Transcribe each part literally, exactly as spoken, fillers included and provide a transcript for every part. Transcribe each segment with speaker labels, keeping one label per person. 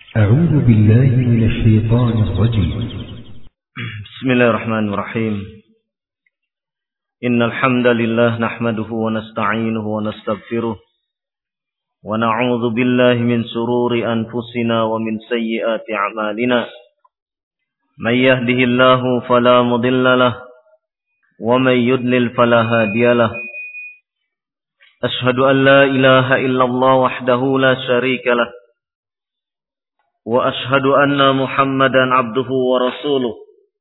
Speaker 1: أعوذ بالله من الشيطان الرجيم.
Speaker 2: بسم الله الرحمن الرحيم. إن الحمد لله نحمده ونستعينه ونستغفره ونعوذ بالله من شرور أنفسنا ومن سيئات أعمالنا. من يهده الله فلا مضل له ومن يضلل فلا هادي له. أشهد أن لا إله إلا الله وحده لا شريك له وأشهد أن محمدا عبده ورسوله.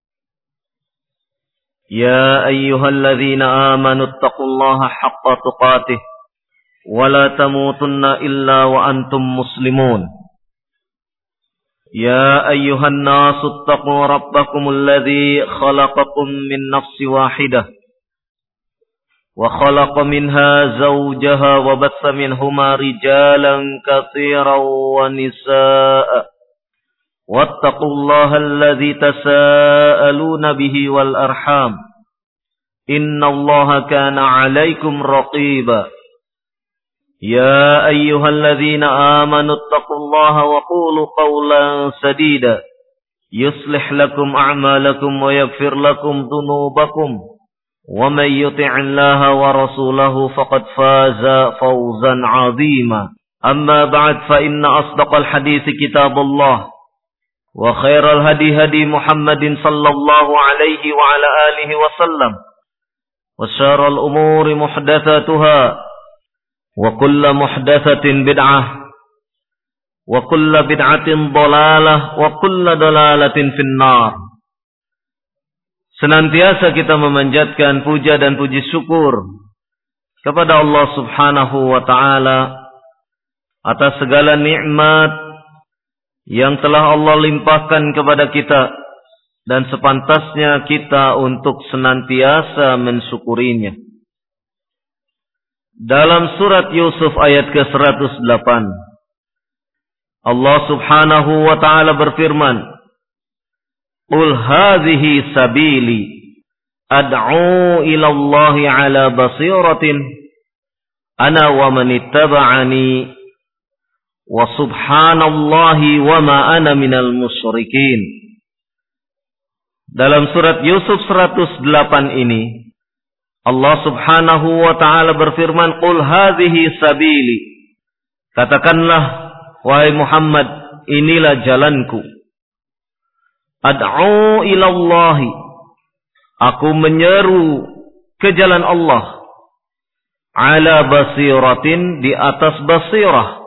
Speaker 2: يا أيها الذين آمنوا اتقوا الله حق تقاته ولا تموتن إلا وأنتم مسلمون. يا أيها الناس اتقوا ربكم الذي خلقكم من نفس واحدة وخلق منها زوجها وبث منهما رجالا كثيرا ونساء واتقوا الله الذي تساءلون به والأرحام إن الله كان عليكم رقيبا. يا أيها الذين آمنوا اتقوا الله وقولوا قولا سديدا يصلح لكم أعمالكم ويغفر لكم ذنوبكم ومن يطع الله ورسوله فقد فاز فوزا عظيما. أما بعد فإن أصدق الحديث كتاب الله وخير الهدي هدي محمد صلى الله عليه وعلى آله وسلم وشر الأمور محدثاتها وكل محدثة بدعة وكل بدعة ضلالة وكل ضلالة في النار. Senantiasa kita memanjatkan puja dan puji syukur kepada Allah Subhanahu wa taala atas segala nikmat yang telah Allah limpahkan kepada kita dan sepantasnya kita untuk senantiasa mensyukurinya. Dalam surat Yusuf ayat ke seratus delapan Allah Subhanahu wa taala berfirman, Qul hadhihi sabili ad'u ila Allahi ala basiratin ana wa man ittaba'ani wa subhanallahi wa ma ana minal musyrikin. Dalam surat Yusuf seratus delapan ini Allah Subhanahu wa taala berfirman, Qul hadhihi sabili, katakanlah wahai Muhammad, inilah jalanku. Ad'u ilallahi, aku menyeru ke jalan Allah. Ala basiratin, di atas basirah.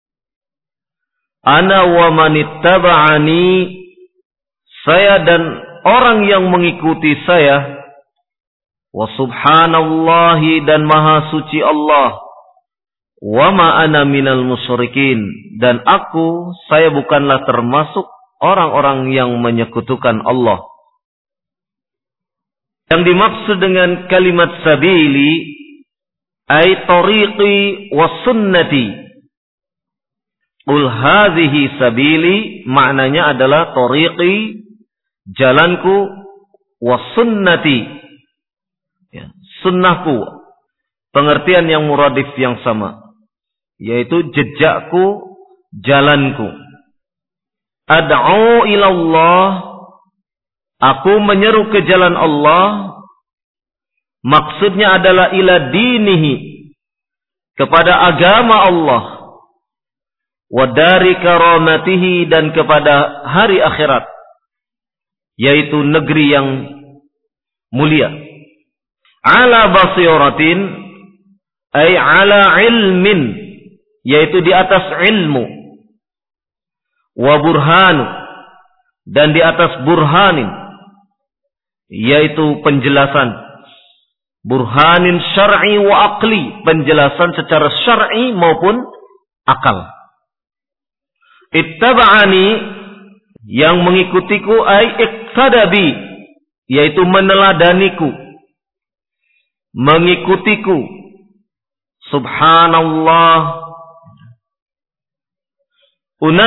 Speaker 2: Ana wa manittaba'ani, saya dan orang yang mengikuti saya. Wa subhanallahi, dan maha suci Allah. Wa ma ana minal musyrikin, dan aku, saya bukanlah termasuk orang-orang yang menyekutukan Allah. Yang dimaksud dengan kalimat sabili ay tariqi was sunnati. Qul hadhihi sabili maknanya adalah tariqi, jalanku, was sunnati, ya, sunnahku, pengertian yang muradif yang sama, yaitu jejakku, jalanku. Ad'u ilallah, aku menyeru ke jalan Allah, maksudnya adalah ila dinihi, kepada agama Allah, wa dari karamatihi, dan kepada hari akhirat, yaitu negeri yang mulia. Ala basiratin ay ala ilmin, yaitu di atas ilmu. Wa burhanu, dan di atas burhanin, yaitu penjelasan. Burhanin syar'i wa aqli, penjelasan secara syar'i maupun akal. Ittaba'ani, yang mengikutiku, ay iqtadabi, yaitu meneladaniku, mengikutiku. Subhanallah, una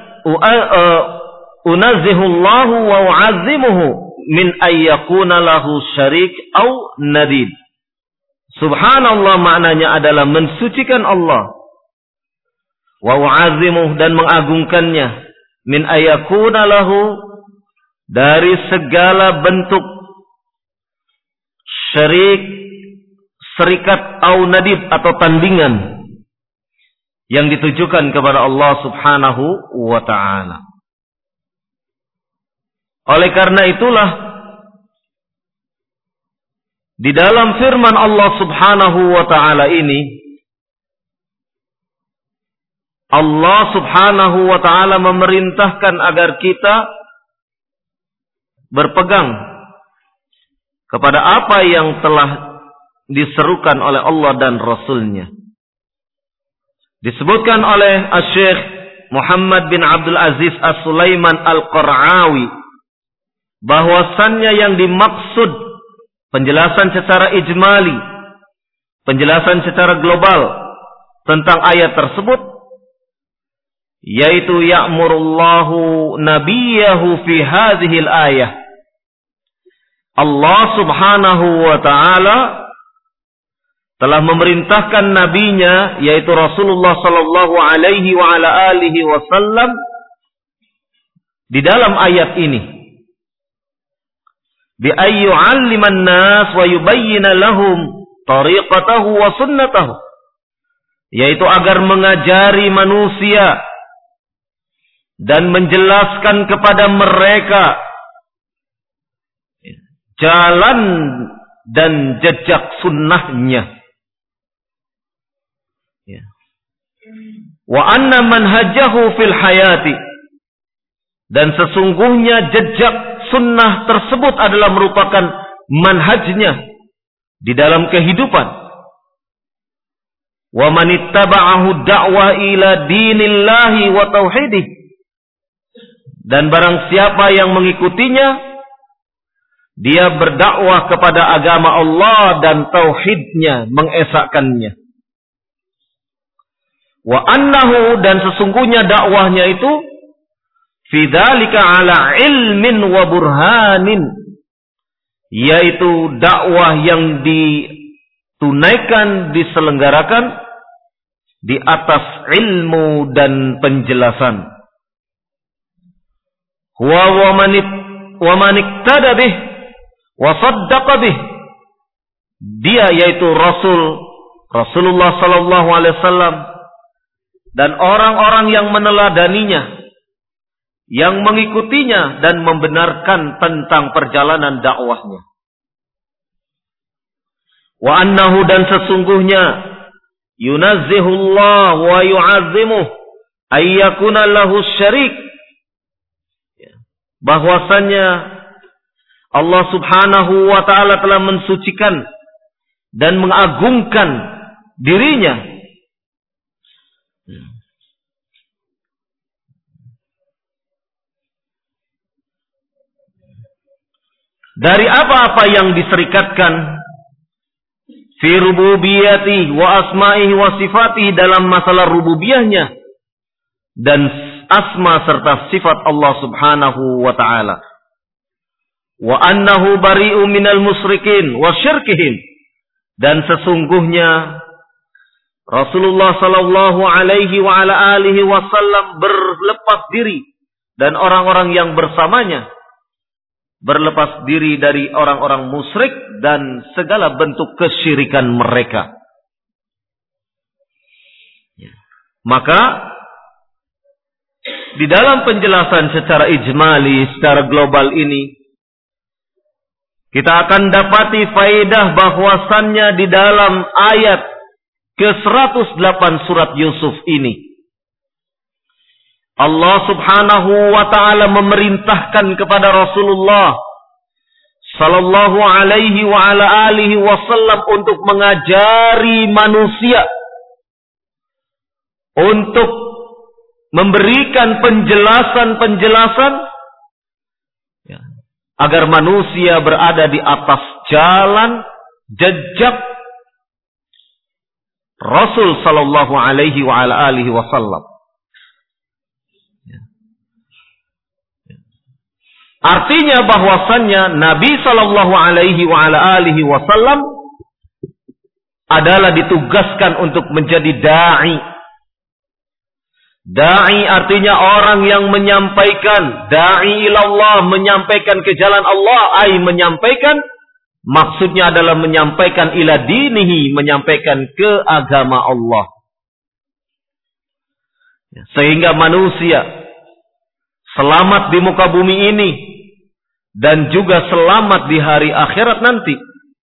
Speaker 2: unazihullahu wa u'azzimuhu min ayyakuna lahu syarik au nadid. Subhanallah maknanya adalah mensucikan Allah, wa u'azzimuh, dan mengagungkannya, min ayakuna lahu, dari segala bentuk syirik, serikat au nadib atau tandingan yang ditujukan kepada Allah Subhanahu wa ta'ala. Oleh karena itulah di dalam firman Allah Subhanahu wa ta'ala ini, Allah Subhanahu wa ta'ala memerintahkan agar kita berpegang kepada apa yang telah diserukan oleh Allah dan Rasulnya. Disebutkan oleh Asy-Syaikh Muhammad bin Abdul Aziz As-Sulaiman Al-Qara'awi bahwasannya yang dimaksud penjelasan secara ijmali, penjelasan secara global tentang ayat tersebut, yaitu ya'murullahu nabiyahu fi hadhil ayah. Allah Subhanahu wa ta'ala telah memerintahkan nabinya, yaitu Rasulullah sallallahu alaihi wa ala alihi wasallam, di dalam ayat ini, bi ayyu'alliman nas wa yubayyana lahum tariqatahu wa sunnatahu, yaitu agar mengajari manusia dan menjelaskan kepada mereka jalan dan jejak sunnahnya. Wa anna manhajahu fil hayati, dan sesungguhnya jejak sunnah tersebut adalah merupakan manhajnya di dalam kehidupan. Wa man ittaba'ahu da'wa ila dinillahi wa tauhidih, dan barang siapa yang mengikutinya, dia berdakwah kepada agama Allah dan tauhidnya, mengesahkannya. Wa annahu, dan sesungguhnya dakwahnya itu fi dzalika ala ilmin wa burhanin, yaitu dakwah yang ditunaikan, diselenggarakan di atas ilmu dan penjelasan. Wa wa man iktada bih wa saddaqa bih, dia yaitu Rasul Rasulullah sallallahu alaihi wasallam dan orang-orang yang meneladaninya, yang mengikutinya dan membenarkan tentang perjalanan dakwahnya. Wa annahu, dan sesungguhnya yunazzihullah wa yu'azzimuh ayyakuna lahu syarik, bahwasannya Allah Subhanahu wa ta'ala telah mensucikan dan mengagungkan dirinya dari apa-apa yang diserikatkan fi rububiyati wa asma'ihi wa sifatihi, dalam masalah rububiyahnya dan asma serta sifat Allah Subhanahu wa ta'ala. Wa annahu bari'u minal musyrikin wa syirkihim, dan sesungguhnya Rasulullah sallallahu alaihi wa ala alihi wasallam berlepas diri, dan orang-orang yang bersamanya berlepas diri dari orang-orang musyrik dan segala bentuk kesyirikan mereka. Maka di dalam penjelasan secara ijmali, secara global ini, kita akan dapati faedah bahwasannya di dalam ayat ke seratus delapan surat Yusuf ini, Allah Subhanahu wa ta'ala memerintahkan kepada Rasulullah sallallahu alaihi wa ala alihi wasallam untuk mengajari manusia, untuk memberikan penjelasan-penjelasan ya, agar manusia berada di atas jalan jejak Rasul sallallahu alaihi wa ala alihi wasallam. Artinya bahwasannya Nabi sallallahu alaihi wa ala alihi wasallam adalah ditugaskan untuk menjadi dai,
Speaker 3: Da'i artinya orang yang menyampaikan. Da'i ilallah, menyampaikan ke jalan Allah. Ay menyampaikan, maksudnya adalah menyampaikan ila dinihi, menyampaikan ke agama Allah. Sehingga manusia selamat di muka bumi ini dan juga selamat di hari akhirat nanti.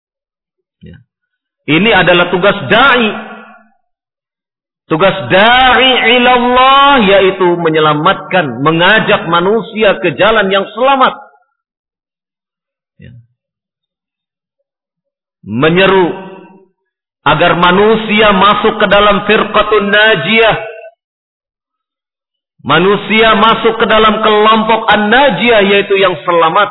Speaker 3: Ini adalah tugas da'i. Tugas da'i ilallah yaitu menyelamatkan, mengajak manusia ke jalan yang selamat. Menyeru agar manusia masuk ke dalam firqatun najiyah. Manusia masuk ke dalam kelompok an-najiyah yaitu yang selamat.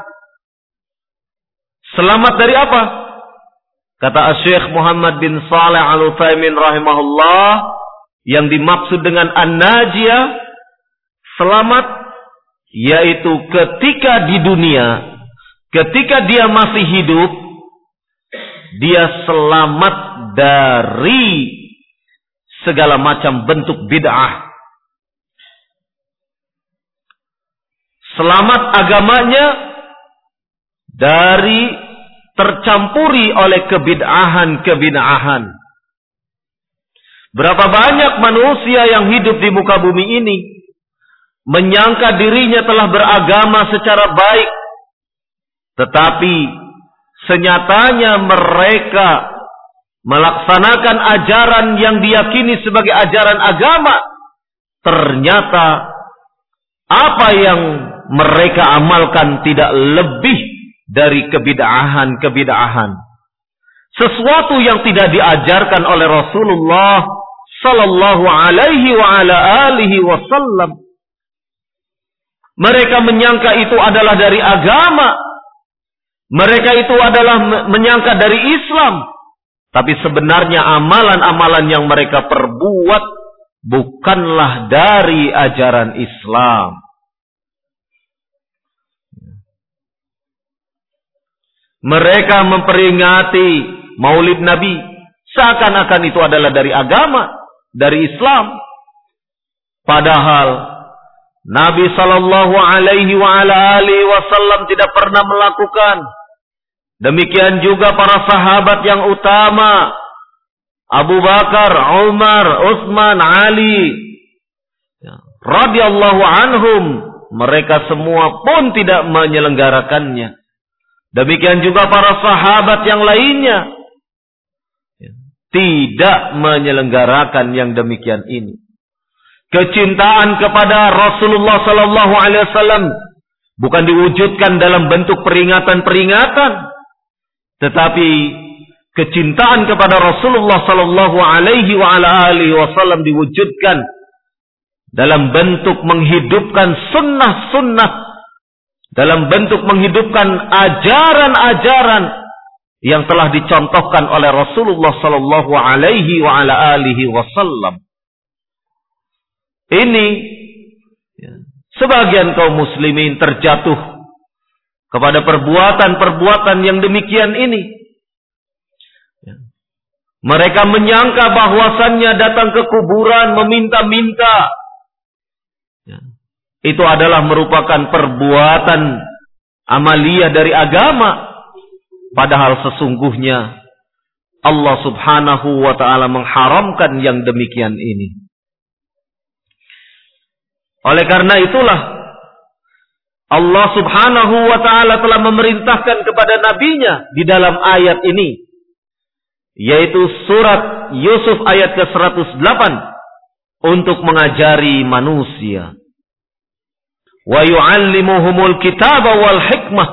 Speaker 3: Selamat dari apa? Kata Syekh Muhammad bin Shalih Al-Utsaimin rahimahullah, yang dimaksud dengan an-najiyah, selamat, yaitu ketika di dunia, ketika dia masih hidup, dia selamat dari segala macam bentuk bid'ah. Selamat agamanya dari tercampuri oleh kebid'ahan-kebid'ahan. Berapa banyak manusia yang hidup di muka bumi ini menyangka dirinya telah beragama secara baik, tetapi senyatanya mereka melaksanakan ajaran yang diyakini sebagai ajaran agama. Ternyata apa yang mereka amalkan tidak lebih dari kebid'ahan-kebid'ahan. Sesuatu yang tidak diajarkan oleh Rasulullah sallallahu alaihi wa ala alihi wasallam. Mereka menyangka itu adalah dari agama. Mereka itu adalah menyangka dari Islam. Tapi sebenarnya amalan-amalan yang mereka perbuat bukanlah dari ajaran Islam. Mereka memperingati Maulid Nabi seakan-akan itu adalah dari agama, dari Islam. Padahal Nabi sallallahu alaihi wa ala alihi wasallam tidak pernah melakukan. Demikian juga para sahabat yang utama, Abu Bakar, Umar, Utsman, Ali radhiyallahu anhum, mereka semua pun tidak menyelenggarakannya. Demikian juga para sahabat yang lainnya tidak menyelenggarakan yang demikian ini. Kecintaan kepada Rasulullah sallallahu alaihi wasallam bukan diwujudkan dalam bentuk peringatan-peringatan, tetapi kecintaan kepada Rasulullah sallallahu alaihi wa ala alihi wasallam diwujudkan dalam bentuk menghidupkan sunnah-sunnah, dalam bentuk menghidupkan ajaran-ajaran yang telah dicontohkan oleh Rasulullah sallallahu alaihi wa ala alihi wasallam. Ini sebagian kaum muslimin terjatuh kepada perbuatan-perbuatan yang demikian ini. Mereka menyangka bahwasannya datang ke kuburan meminta-minta itu adalah merupakan perbuatan amaliyah dari agama. Padahal sesungguhnya Allah subhanahu wa ta'ala mengharamkan yang demikian ini. Oleh karena itulah Allah subhanahu wa ta'ala telah memerintahkan kepada nabinya di dalam ayat ini, yaitu surat Yusuf ayat ke seratus delapan, untuk mengajari manusia. Wa yu'allimuhumul kitaba wal hikmah.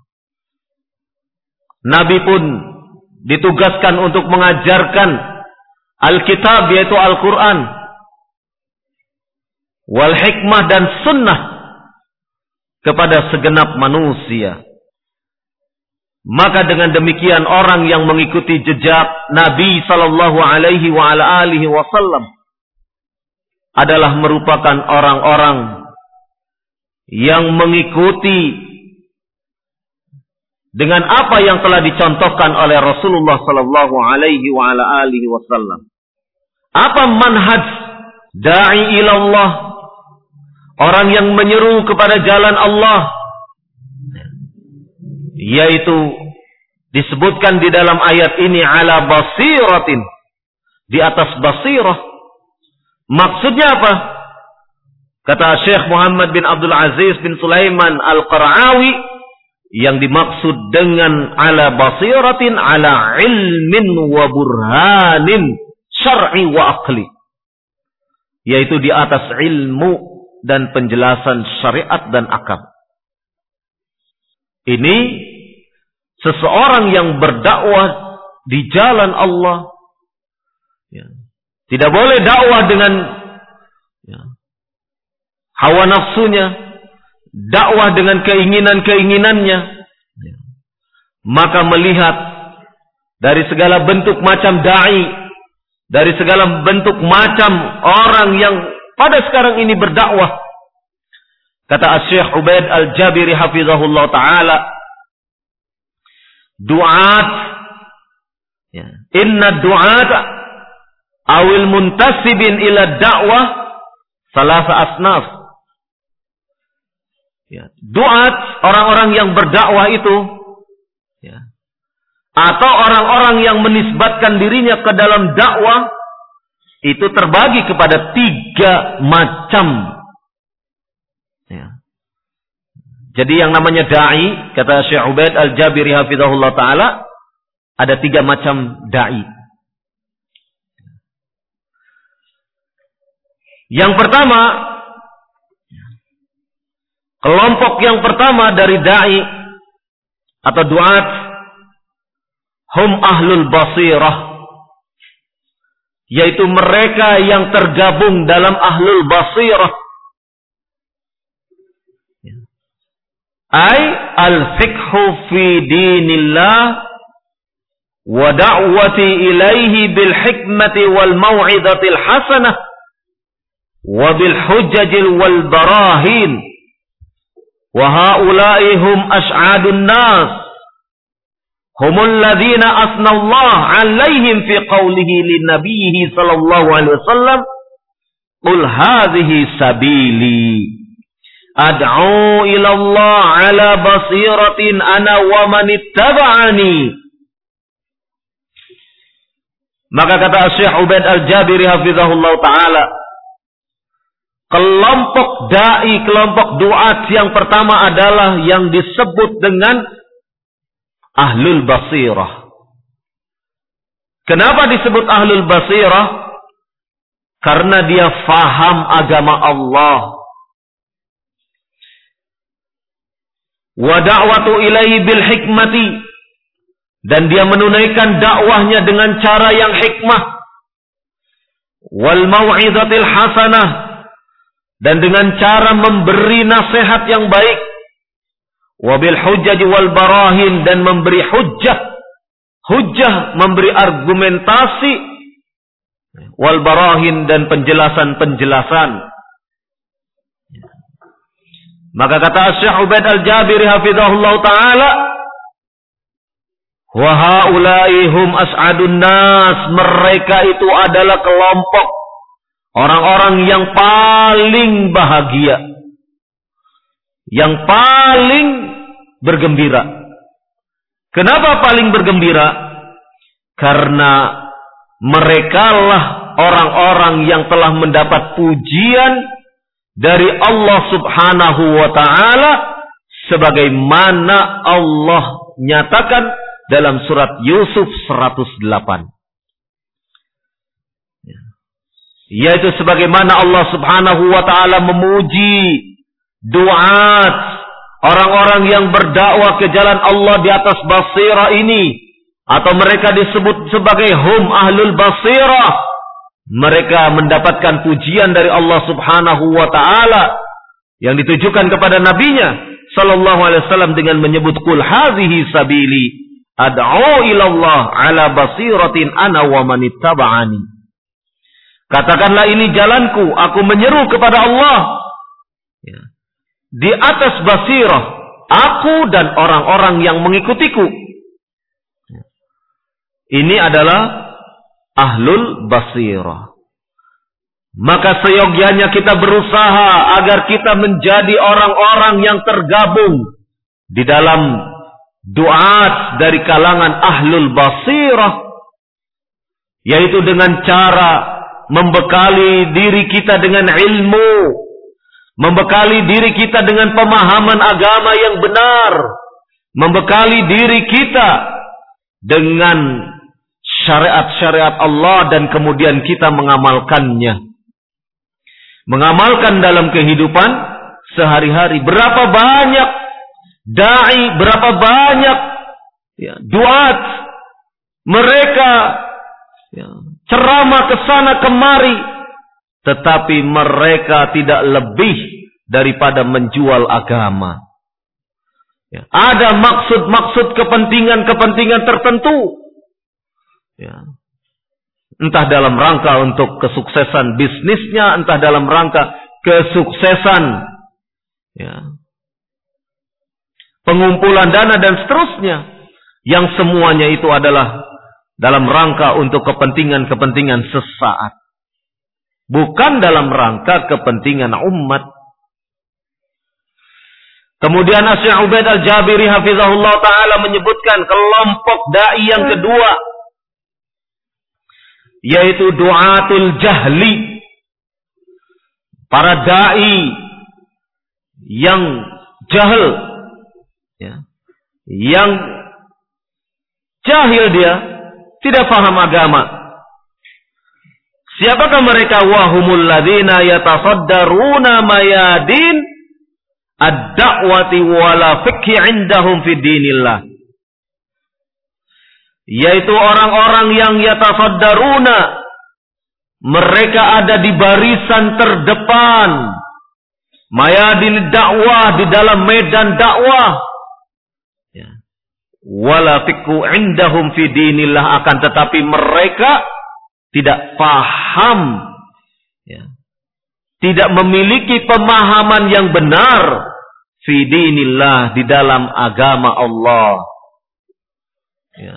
Speaker 3: Nabi pun ditugaskan untuk mengajarkan Alkitab, yaitu Al-Quran, wal hikmah dan sunnah kepada segenap manusia. Maka dengan demikian orang yang mengikuti jejak Nabi sallallahu alaihi wa ala alihi wasallam adalah merupakan orang-orang yang mengikuti dengan apa yang telah dicontohkan oleh Rasulullah sallallahu alaihi wa ala alihi wasallam. Apa manhaj da'i ilallah orang yang menyeru kepada jalan Allah, yaitu disebutkan di dalam ayat ini ala basiratin, di atas basirah. Maksudnya apa? Kata Syekh Muhammad bin Abdul Aziz bin Sulaiman Al-Qara'awi, yang dimaksud dengan ala basiratin ala ilmin wa burhanin syar'i wa aqli, yaitu di atas ilmu dan penjelasan syariat dan akal. Ini seseorang yang berdakwah di jalan Allah, ya, tidak boleh dakwah dengan ya, hawa nafsunya, dakwah dengan keinginan-keinginannya, ya. Maka melihat dari segala bentuk macam dai, dari segala bentuk macam orang yang pada sekarang ini berdakwah. Kata Syekh Ubaid Al-Jabiri hafizahullah ta'ala, du'at, ya, inna du'at awil muntasibin ila da'wah salasa asnaf. Ya, du'at, orang-orang yang berdakwah itu, ya, atau orang-orang yang menisbatkan dirinya ke dalam dakwah, itu terbagi kepada tiga macam. Ya. Jadi yang namanya da'i, kata Syekh Ubaid Al-Jabiri hafizahullah ta'ala, ada tiga macam da'i. Yang pertama, kelompok yang pertama dari da'i atau du'at, hum ahlul basirah, yaitu mereka yang tergabung dalam ahlul basirah. Ay al-fiqhu fi dinillah wa da'wati ilaihi bil hikmati wal mau'izatil hasanah wa bil hujjajil wal barahin. Wa haula'i hum as'adun nas, humul ladzina asnallahu 'alaihim fi qawlihi li nabiyhi sallallahu alaihi wasallam, qul hadhihi sabili ad'u ila Allah 'ala basiratin ana wa man ittaba'ani. Maka kata Syekh Ubaid Al-Jabiri hafizahullah ta'ala, kelompok dai, kelompok duat yang pertama adalah yang disebut dengan ahlul basirah. Kenapa disebut ahlul basirah? Karena dia faham agama Allah. Wa da'watu ilaihi bil hikmati, dan dia menunaikan dakwahnya dengan cara yang hikmah. Wal mau'izatil hasanah, dan dengan cara memberi nasihat yang baik. Wabil hujjaj wal barahin, dan memberi hujjah. Hujjah, memberi argumentasi. Wal barahin, dan penjelasan-penjelasan. Maka kata Syekh Ubaid Al-Jabiri hafizahullah ta'ala, wa haula'i hum as'adun nas, mereka itu adalah kelompok orang-orang yang paling bahagia, yang paling bergembira. Kenapa paling bergembira? Karena merekalah orang-orang yang telah mendapat pujian dari Allah Subhanahu wa ta'ala, sebagaimana Allah nyatakan dalam surat Yusuf seratus delapan. Yaitu sebagaimana Allah Subhanahu wa ta'ala memuji duat, orang-orang yang berdakwah ke jalan Allah di atas basirah ini, atau mereka disebut sebagai hum ahlul basirah. Mereka mendapatkan pujian dari Allah Subhanahu wa ta'ala yang ditujukan kepada nabinya sallallahu alaihi wasallam dengan menyebut qul hadhihi sabili ad'u ila Allah 'ala basiratin ana wa man ittaba'ani. Katakanlah ini jalanku, aku menyeru kepada Allah, ya, di atas basirah, aku dan orang-orang yang mengikutiku. Ini adalah ahlul basirah. Maka seyogyanya kita berusaha agar kita menjadi orang-orang yang tergabung di dalam duat dari kalangan ahlul basirah, yaitu dengan cara membekali diri kita dengan ilmu, membekali diri kita dengan pemahaman agama yang benar, membekali diri kita dengan syariat-syariat Allah dan kemudian kita mengamalkannya. Mengamalkan dalam kehidupan sehari-hari. Berapa banyak dai, berapa banyak ya, duat, mereka ya, ceramah ke sana kemari, tetapi mereka tidak lebih daripada menjual agama. Ya, ada maksud-maksud kepentingan-kepentingan tertentu. Ya. Entah dalam rangka untuk kesuksesan bisnisnya, entah dalam rangka kesuksesan ya, pengumpulan dana dan seterusnya, yang semuanya itu adalah dalam rangka untuk kepentingan-kepentingan sesaat, bukan dalam rangka kepentingan umat. Kemudian Syekh Ubaid Al-Jabiri hafizahullah ta'ala menyebutkan kelompok dai yang kedua, yaitu du'atul jahli. Para dai yang jahil, ya, yang jahil dia, tidak paham agama. Siapakah mereka? Wahumul ladzina yatasaddaruna mayadin ad-da'wati wala fikhi indahum fi dinillah. Yaitu orang-orang yang yatasaddaruna, mereka ada di barisan terdepan, mayadin dakwah, di dalam medan dakwah, ya. Wala fikhu indahum fi dinillah, akan tetapi mereka tidak paham, ya, tidak memiliki pemahaman yang benar fi dinillah, di dalam agama Allah. Ya.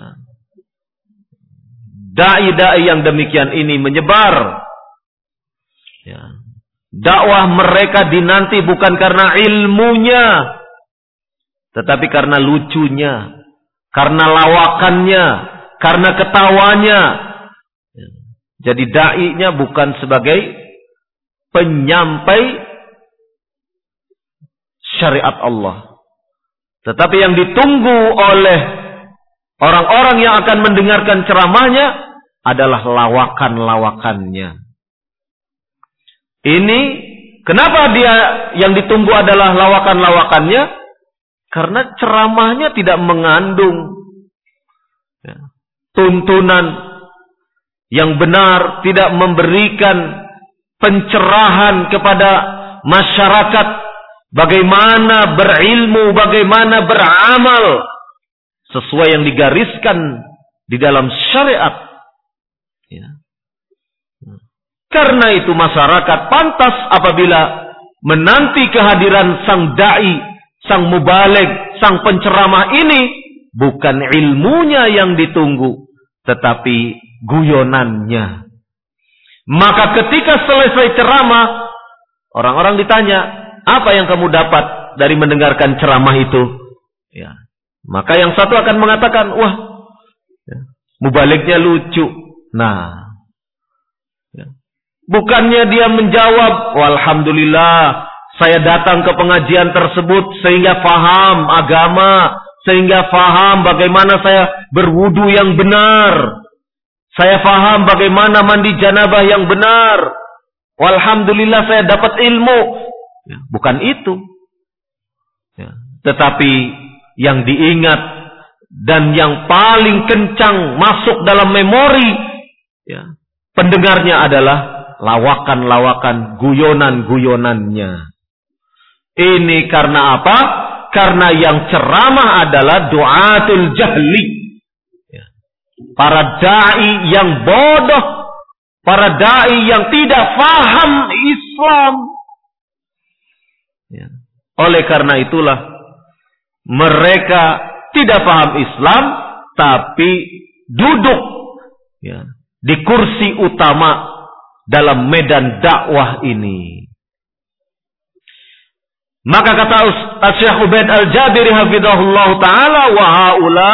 Speaker 3: Dai-dai yang demikian ini menyebar. Ya. Dakwah mereka dinanti bukan karena ilmunya, tetapi karena lucunya, karena lawakannya, karena ketawanya. Ya. Jadi dai-nya bukan sebagai penyampai syariat Allah, tetapi yang ditunggu oleh orang-orang yang akan mendengarkan ceramahnya adalah lawakan-lawakannya. Ini kenapa dia yang ditunggu adalah lawakan-lawakannya? Karena ceramahnya tidak mengandung ya, tuntunan yang benar, tidak memberikan pencerahan kepada masyarakat bagaimana berilmu, bagaimana beramal sesuai yang digariskan di dalam syariat. Ya. Karena itu masyarakat pantas apabila menanti kehadiran sang dai, sang mubaligh, sang penceramah ini, bukan ilmunya yang ditunggu, tetapi guyonannya. Maka ketika selesai ceramah, orang-orang ditanya, apa yang kamu dapat dari mendengarkan ceramah itu? Ya. Maka yang satu akan mengatakan, wah, ya, mubalighnya lucu. Nah, ya, bukannya dia menjawab, alhamdulillah, saya datang ke pengajian tersebut sehingga faham agama, sehingga faham bagaimana saya berwudu yang benar, saya faham bagaimana mandi janabah yang benar, alhamdulillah saya dapat ilmu. Ya, bukan itu. Ya, tetapi yang diingat dan yang paling kencang masuk dalam memori ya, pendengarnya adalah lawakan-lawakan, guyonan-guyonannya. Ini karena apa? Karena yang ceramah adalah du'atul jahli. Ya. Para da'i yang bodoh, para da'i yang tidak faham Islam. Ya. Oleh karena itulah mereka tidak paham Islam, tapi duduk ya, di kursi utama dalam medan dakwah ini. Maka kata Syekh Ubaid Al-Jabiri hafizahullah ta'ala, wa haula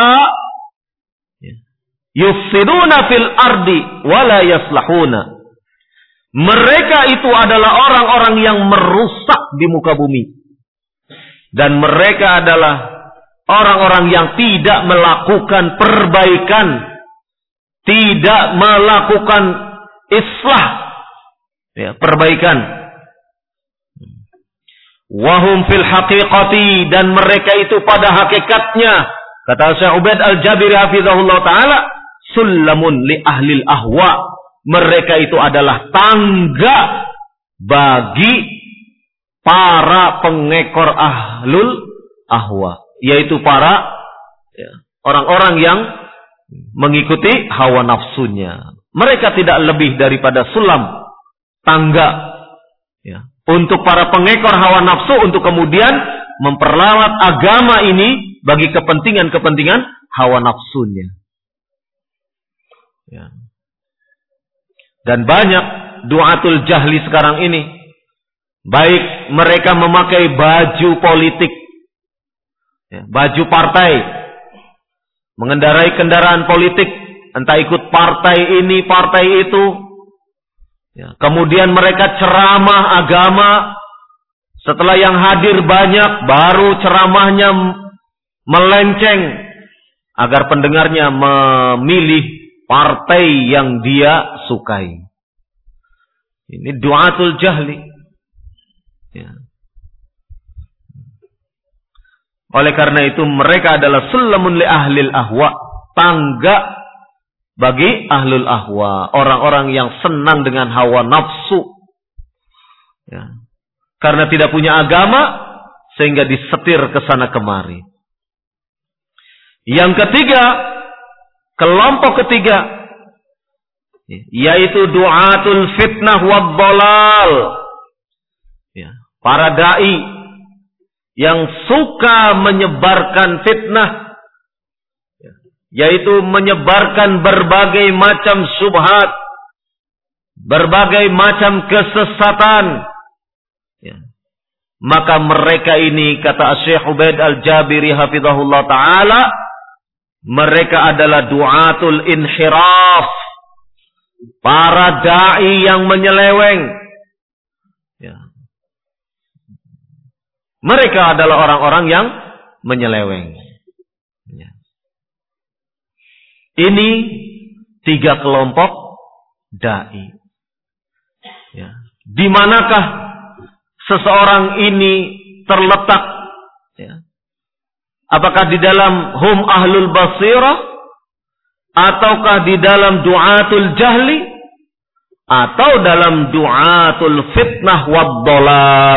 Speaker 3: yufsiduna fil ardi wa la yaslahuna. Mereka itu adalah orang-orang yang merusak di muka bumi. Dan mereka adalah orang-orang yang tidak melakukan perbaikan, tidak melakukan islah, ya, perbaikan. Wahum fil haqiqati, dan mereka itu pada hakikatnya, kata Syekh Ubaid Al-Jabiri hafizahullah ta'ala, sullamun li ahlil ahwa. Mereka itu adalah tangga bagi para pengekor ahlul ahwa, yaitu para ya, orang-orang yang mengikuti hawa nafsunya. Mereka tidak lebih daripada sulam, tangga, ya, untuk para pengekor hawa nafsu, untuk kemudian memperlawat agama ini bagi kepentingan-kepentingan hawa nafsunya. Ya. Dan banyak duatul jahli sekarang ini, baik mereka memakai baju politik, ya, baju partai, mengendarai kendaraan politik, entah ikut partai ini, partai itu, ya, kemudian mereka ceramah agama, setelah yang hadir banyak, baru ceramahnya melenceng, agar pendengarnya memilih partai yang dia sukai. Ini duatul jahli. Ya. Oleh karena itu mereka adalah sullamun li ahlil ahwa, tangga bagi ahlul ahwa, orang-orang yang senang dengan hawa nafsu. Ya. Karena tidak punya agama, sehingga disetir ke sana kemari. Yang ketiga, kelompok ketiga, yaitu du'atul fitnah wad dhalal. Ya, para dai yang suka menyebarkan fitnah, ya, yaitu menyebarkan berbagai macam syubhat, berbagai macam kesesatan. Ya. Maka mereka ini, kata Syekh Ubaid Al-Jabiri hafizahullah ta'ala, mereka adalah du'atul inhiraf, para da'i yang menyeleweng. Ya. Mereka adalah orang-orang yang menyeleweng. Ya. Ini tiga kelompok da'i. Ya. Di manakah seseorang ini terletak? Ya. Apakah di dalam hum ahlul basirah, ataukah di dalam du'atul jahli, atau dalam du'atul fitnah wad dhalal?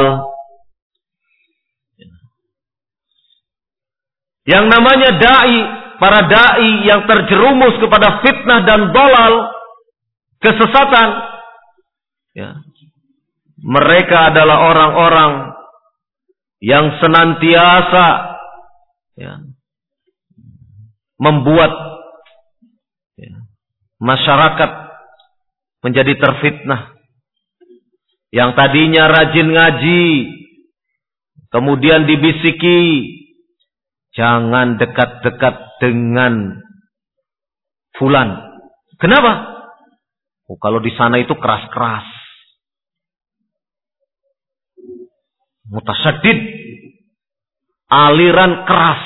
Speaker 3: Yang namanya da'i, para da'i yang terjerumus kepada fitnah dan dhalal, kesesatan, ya, mereka adalah orang-orang yang senantiasa, ya, membuat, ya, masyarakat menjadi terfitnah. Yang tadinya rajin ngaji, kemudian dibisiki, jangan dekat-dekat dengan fulan. Kenapa? Oh, kalau di sana itu keras-keras, mutasyadid, aliran keras.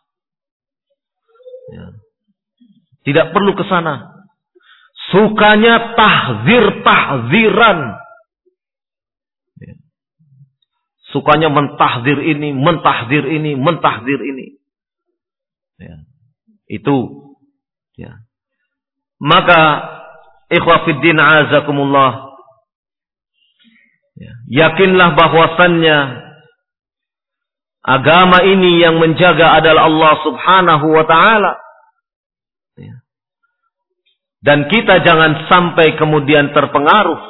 Speaker 3: Ya. Tidak perlu ke sana. Sukanya tahzir-tahziran. Ya. Sukanya mentahzir ini, mentahzir ini, mentahzir ini. Ya. Itu. Ya. Maka ikhwa fiddin azakumullah, ya, yakinlah bahwasannya agama ini yang menjaga adalah Allah Subhanahu wa ta'ala. Ya. Dan kita jangan sampai kemudian terpengaruh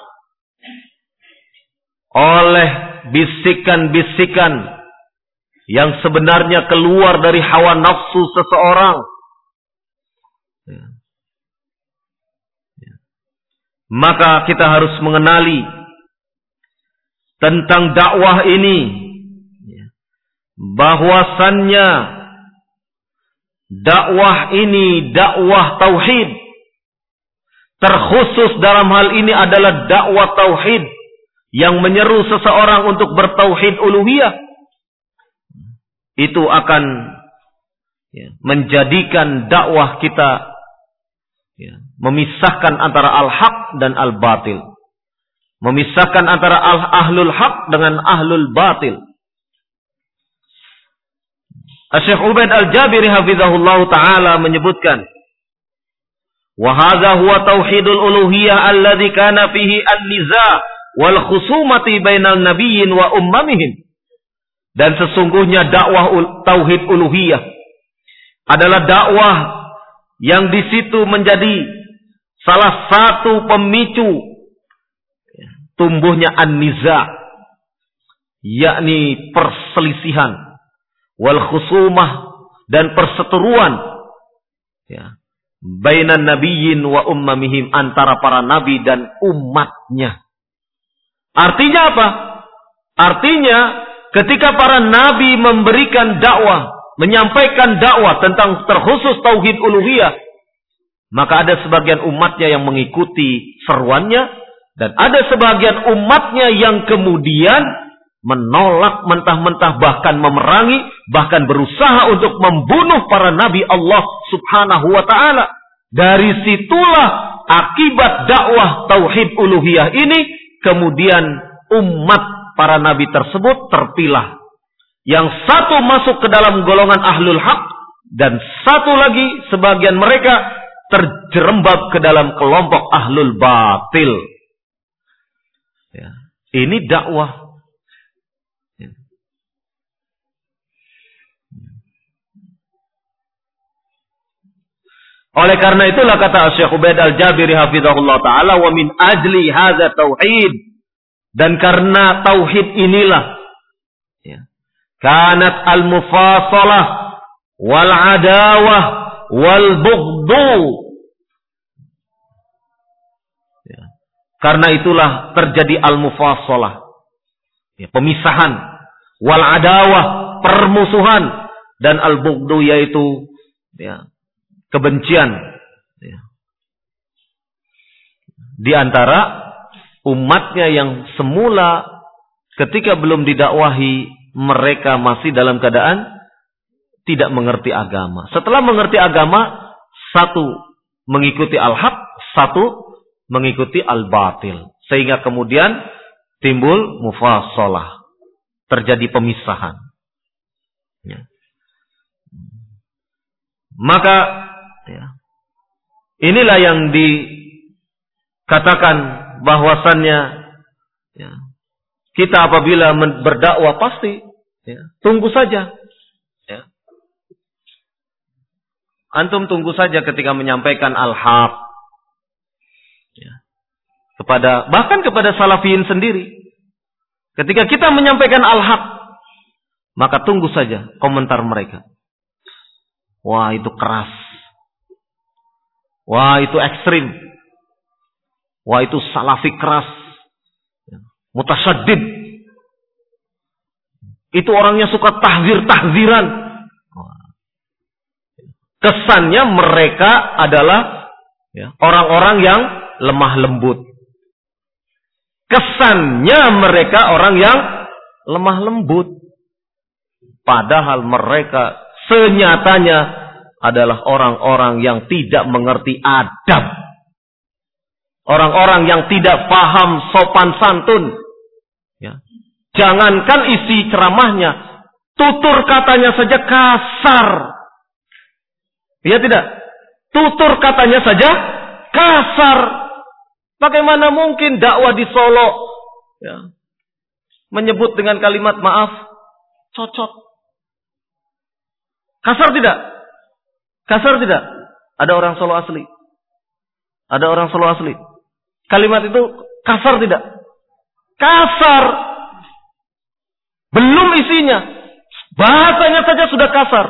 Speaker 3: oleh bisikan-bisikan yang sebenarnya keluar dari hawa nafsu seseorang. Ya. Ya. maka kita harus mengenali tentang dakwah ini, bahwasannya dakwah ini dakwah tauhid. Terkhusus dalam hal ini adalah dakwah tauhid yang menyeru seseorang untuk bertauhid uluhiyah. Itu akan ya, menjadikan dakwah kita ya, memisahkan antara al-haq dan al-batil. Memisahkan antara al-ahlul haq dengan ahlul batil. Syekh Ubaid Al-Jabiri hafizahullah ta'ala menyebutkan, wa hadza huwa tauhidul uluhiyah alladzi kana fihi an-niza' wal khusumati bainal nabiyyin wa ummamihim. Dan sesungguhnya dakwah tauhid uluhiyah adalah dakwah yang di situ menjadi salah satu pemicu tumbuhnya an-niza', yakni perselisihan, wal khusumah dan perseteruan ya, bainan nabiyyin wa ummamihim, antara para nabi dan umatnya. Artinya apa? Artinya ketika para nabi memberikan dakwah, menyampaikan dakwah tentang terkhusus tauhid uluhiyah, maka ada sebagian umatnya yang mengikuti seruannya, dan ada sebagian umatnya yang kemudian menolak mentah-mentah, bahkan memerangi, bahkan berusaha untuk membunuh para nabi Allah subhanahu wa ta'ala. Dari situlah akibat dakwah tauhid uluhiyah ini, kemudian umat para nabi tersebut terpilah. Yang satu masuk ke dalam golongan ahlul haq, dan satu lagi sebagian mereka terjerembab ke dalam kelompok ahlul batil. Ya. Ini dakwah. Oleh karena itulah kata Syekh Ubaid Al-Jabiri hafizahullah ta'ala, wa min ajli hadza tauhid, dan karena tauhid inilah ya, kanat al-mufasalah wal adawah wal bughdu ya, karena itulah terjadi al-mufasalah ya, pemisahan, wal adawah permusuhan, dan al-bughdu yaitu ya, kebencian ya, di antara umatnya yang semula ketika belum didakwahi mereka masih dalam keadaan tidak mengerti agama. Setelah mengerti agama, satu mengikuti al-haq, satu mengikuti al-batil, sehingga kemudian timbul mufasalah, terjadi pemisahan ya. Maka ya, inilah yang dikatakan bahwasannya ya, kita apabila berdakwah pasti ya, tunggu saja ya. Antum tunggu saja ketika menyampaikan al-haq ya, kepada bahkan kepada salafiyin sendiri. Ketika kita menyampaikan al-haq, maka tunggu saja komentar mereka. Wah, itu keras. Wah, itu ekstrim. Wah, itu salafi keras. Mutasyaddid. Itu orangnya suka tahzir-tahziran. Kesannya mereka adalah ya, orang-orang yang lemah lembut. Kesannya mereka orang yang lemah lembut. Padahal mereka senyatanya adalah orang-orang yang tidak mengerti adab. Orang-orang yang tidak paham sopan santun. Ya. Jangankan isi ceramahnya, tutur katanya saja kasar. Ya tidak? Tutur katanya saja kasar. Bagaimana mungkin dakwah di Solo ya, menyebut dengan kalimat maaf, cocok. Kasar tidak? Kasar tidak? Ada orang Solo asli. Ada orang Solo asli. Kalimat itu kasar tidak? Kasar. Belum isinya. Bahasanya saja sudah kasar.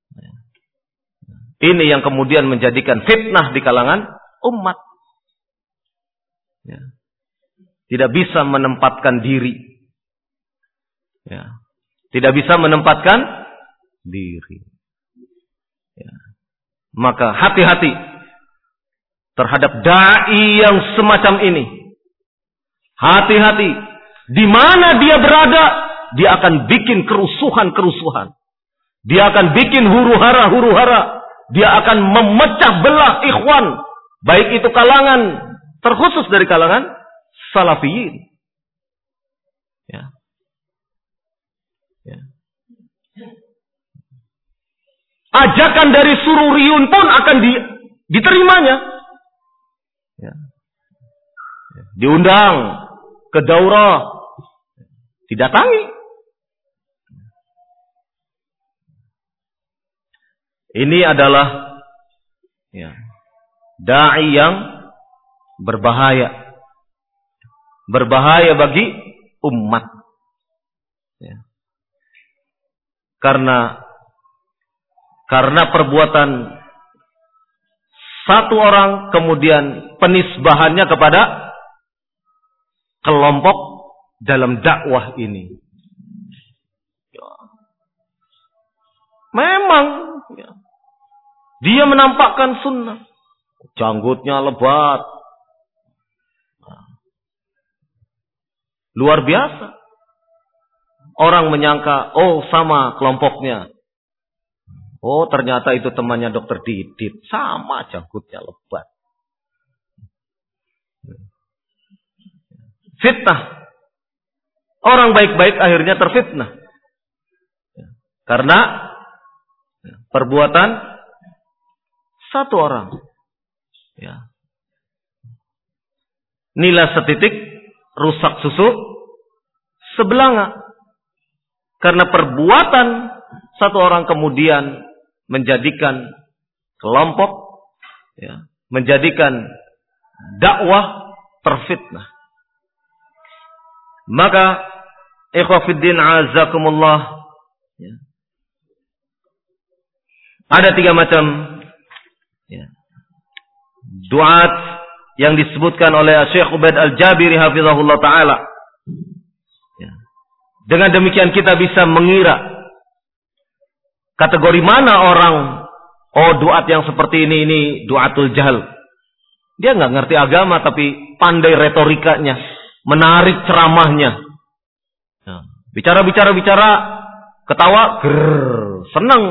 Speaker 3: Ini yang kemudian menjadikan fitnah di kalangan umat. Ya. Tidak bisa menempatkan diri. Ya. Tidak bisa menempatkan diri. Ya. Maka hati-hati terhadap da'i yang semacam ini. Hati-hati. Di mana dia berada, dia akan bikin kerusuhan-kerusuhan. Dia akan bikin huru-hara-huru-hara. Dia akan memecah belah ikhwan. Baik itu kalangan, terkhusus dari kalangan salafiyin. Ya. Ya. Ajakan dari sururiyun pun akan di, diterimanya. Ya. Diundang ke daurah, didatangi. Ini adalah ya, da'i yang berbahaya. Berbahaya bagi umat. Ya. Karena karena perbuatan satu orang kemudian penisbahannya kepada kelompok dalam dakwah ini. Ya. Memang ya, dia menampakkan sunnah. Janggutnya lebat. Nah. Luar biasa. Orang menyangka, oh sama kelompoknya. Oh ternyata itu temannya dokter Didit. Sama janggutnya lebat. Fitnah. Orang baik-baik akhirnya terfitnah. Karena perbuatan satu orang. Ya. Nila setitik, rusak susu sebelanga. Karena perbuatan satu orang kemudian menjadikan kelompok, ya, menjadikan dakwah terfitnah. Maka ikhwafiddin azakumullah, ya, ada tiga macam ya, duat yang disebutkan oleh Syekh Ubaid Al-Jabiri hafizahullah ta'ala. Ya. Dengan demikian kita bisa mengira kategori mana orang, oh duat yang seperti ini, ini duatul jahal. Dia nggak ngerti agama tapi pandai retorikanya, menarik ceramahnya. Ya. Bicara-bicara-bicara, ketawa, grrr, senang.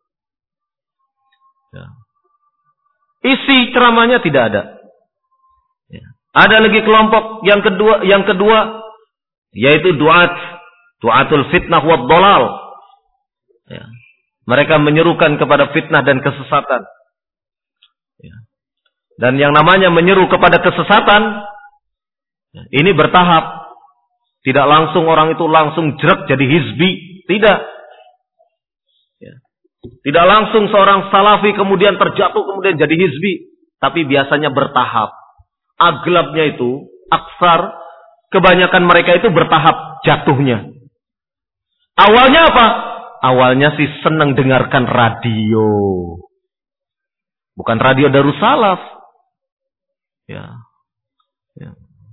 Speaker 3: Ya. Isi ceramahnya tidak ada. Ya. Ada lagi kelompok yang kedua, yang kedua yaitu duat, duatul fitnah wad dolal. Ya. Mereka menyerukan kepada fitnah dan kesesatan. Ya. Dan yang namanya menyeru kepada kesesatan, ya, ini bertahap. Tidak langsung orang itu langsung jerak jadi hizbi, tidak. Ya. Tidak langsung seorang salafi kemudian terjatuh kemudian jadi hizbi, tapi biasanya bertahap. Aglabnya itu, aksar, kebanyakan mereka itu bertahap jatuhnya. Awalnya apa? Awalnya sih senang dengarkan radio. Bukan radio Darussalaf. Ya. Ya.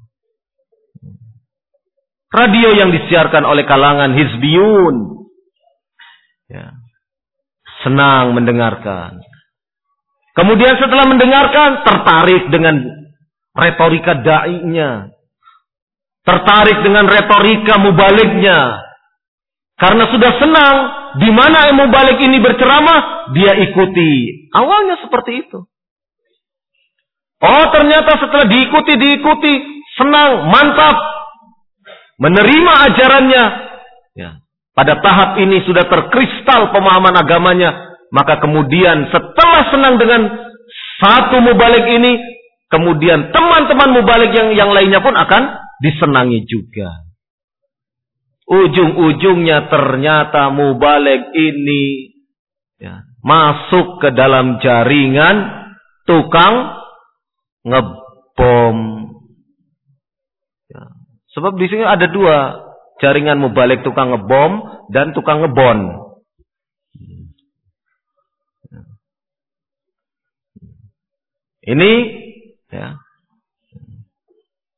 Speaker 3: Radio yang disiarkan oleh kalangan hizbiyun. Ya. Senang mendengarkan. Kemudian setelah mendengarkan, tertarik dengan retorika da'inya. Tertarik dengan retorika mubalignya. Karena sudah senang, di mana mubalik ini berceramah, dia ikuti. Awalnya seperti itu. Oh ternyata setelah diikuti, diikuti, senang, mantap. Menerima ajarannya. Ya. Pada tahap ini sudah terkristal pemahaman agamanya. Maka kemudian setelah senang dengan satu mubalik ini, kemudian teman-teman mubalik yang, yang lainnya pun akan disenangi juga. Ujung-ujungnya ternyata mubalik ini ya, masuk ke dalam jaringan tukang ngebom. Ya. Sebab di sini ada dua, jaringan mubalik tukang ngebom dan tukang ngebon. Ini ya,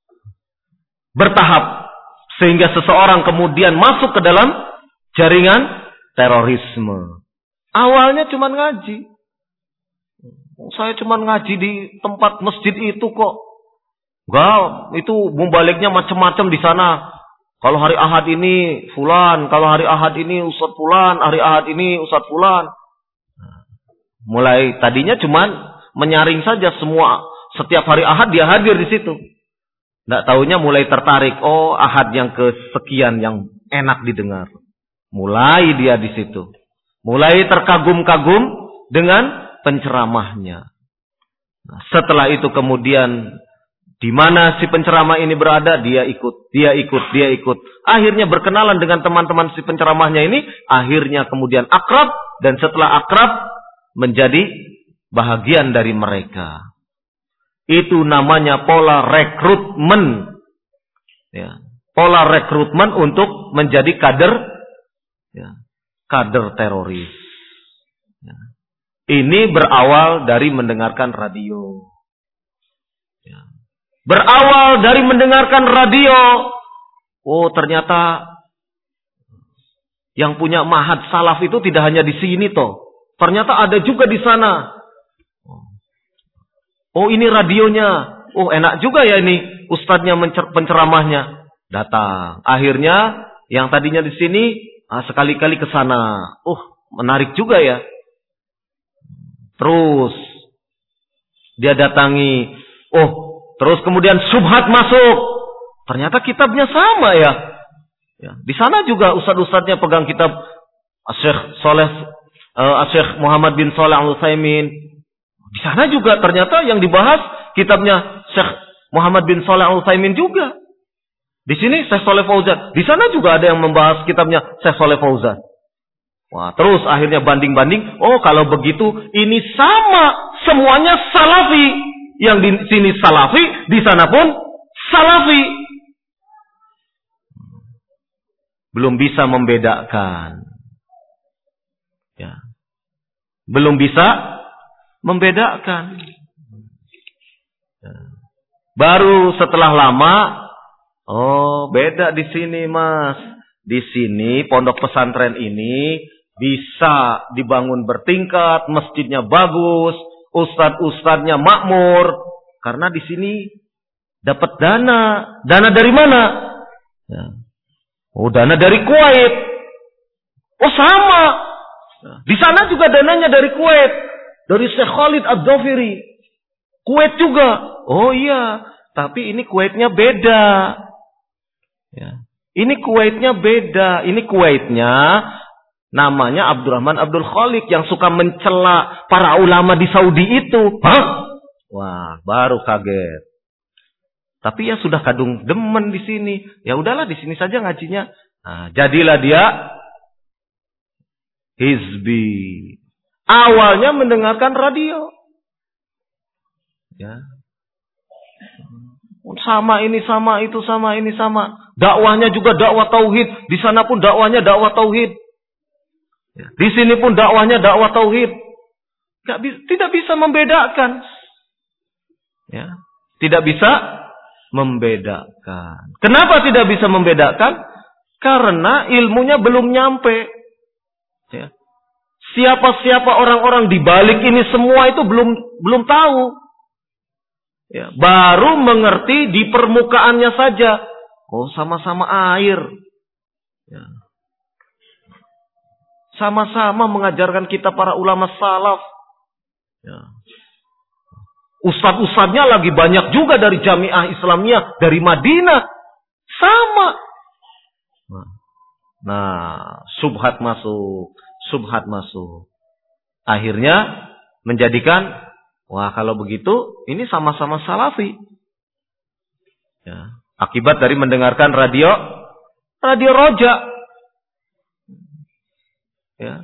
Speaker 3: bertahap sehingga seseorang kemudian masuk ke dalam jaringan terorisme. Awalnya cuma ngaji. Saya cuma ngaji di tempat masjid itu kok. Enggak, itu membaliknya macam-macam di sana. Kalau hari Ahad ini fulan, kalau hari Ahad ini Ustaz fulan, hari Ahad ini Ustaz fulan. Mulai tadinya cuma menyaring saja semua. Setiap hari Ahad dia hadir di situ. Nggak taunya mulai tertarik. Oh, Ahad yang kesekian yang enak didengar. Mulai dia di situ. Mulai terkagum-kagum dengan penceramahnya. Nah, setelah itu kemudian di mana si penceramah ini berada, dia ikut, dia ikut, dia ikut. Akhirnya berkenalan dengan teman-teman si penceramahnya ini. Akhirnya kemudian akrab. Dan setelah akrab menjadi bahagian dari mereka. Itu namanya pola rekrutmen. Ya. Pola rekrutmen untuk menjadi kader, ya, kader teroris. Ya. Ini berawal dari mendengarkan radio. Ya. Berawal dari mendengarkan radio. Oh, ternyata yang punya Ma'had Salaf itu tidak hanya di sini toh. Ternyata ada juga di sana. Oh, ini radionya. Oh, enak juga ya ini ustadznya penceramahnya. Datang. Akhirnya yang tadinya di sini ah, sekali-kali ke sana. Oh, menarik juga ya. Terus dia datangi. Oh, terus kemudian syubhat masuk. Ternyata kitabnya sama ya. Ya, di sana juga ustadz-ustadznya pegang kitab Syekh Saleh Uh, Syekh Muhammad bin Shalih Al-Utsaimin. Di sana juga ternyata yang dibahas kitabnya Syekh Muhammad bin Shalih Al-Utsaimin juga. Di sini Syekh Shalih Fauzan. Di sana juga ada yang membahas kitabnya Syekh Shalih Fauzan. Wah, terus akhirnya banding-banding. Oh, kalau begitu ini sama, semuanya salafi. Yang di sini salafi, di sana pun salafi. Belum bisa membedakan. Ya. Belum bisa membedakan. Baru setelah lama, oh beda di sini mas. Di sini pondok pesantren ini bisa dibangun bertingkat, masjidnya bagus, ustadz-ustadznya makmur. Karena di sini dapat dana. Dana dari mana? Ya. Oh, dana dari Kuwait. Oh, sama. Di sana juga dananya dari Kuwait. Dari Syekh Khalid Ad-Dhafiri. Kuwait juga. Oh iya. Tapi ini Kuwaitnya beda. Ya. Ini Kuwaitnya beda. Ini Kuwaitnya namanya Abdurrahman Abdul Khaliq yang suka mencela para ulama di Saudi itu. Hah? Wah, baru kaget. Tapi ya sudah kadung demen di sini. Ya udahlah di sini saja ngajinya. Nah, jadilah dia hizbi. Awalnya mendengarkan radio. Ya. Sama ini sama itu sama ini sama. Dakwahnya juga dakwah tauhid. Di sana pun dakwahnya dakwah tauhid. Ya. Di sini pun dakwahnya dakwah tauhid. Gak, tidak bisa membedakan. Ya. Tidak bisa membedakan. Kenapa tidak bisa membedakan? Karena ilmunya belum nyampe. Ya. Siapa-siapa orang-orang di balik ini semua itu belum belum tahu. Ya. Baru mengerti di permukaannya saja. Oh, sama-sama air. Ya. Sama-sama mengajarkan kita para ulama salaf. Ya. Ustadz-ustadznya lagi banyak juga dari Jamiah Islamiyah, dari Madinah. Sama. Nah. Nah, subhat masuk, subhat masuk. Akhirnya menjadikan, wah kalau begitu ini sama-sama salafi. Ya, akibat dari mendengarkan radio, radio Roja. Ya.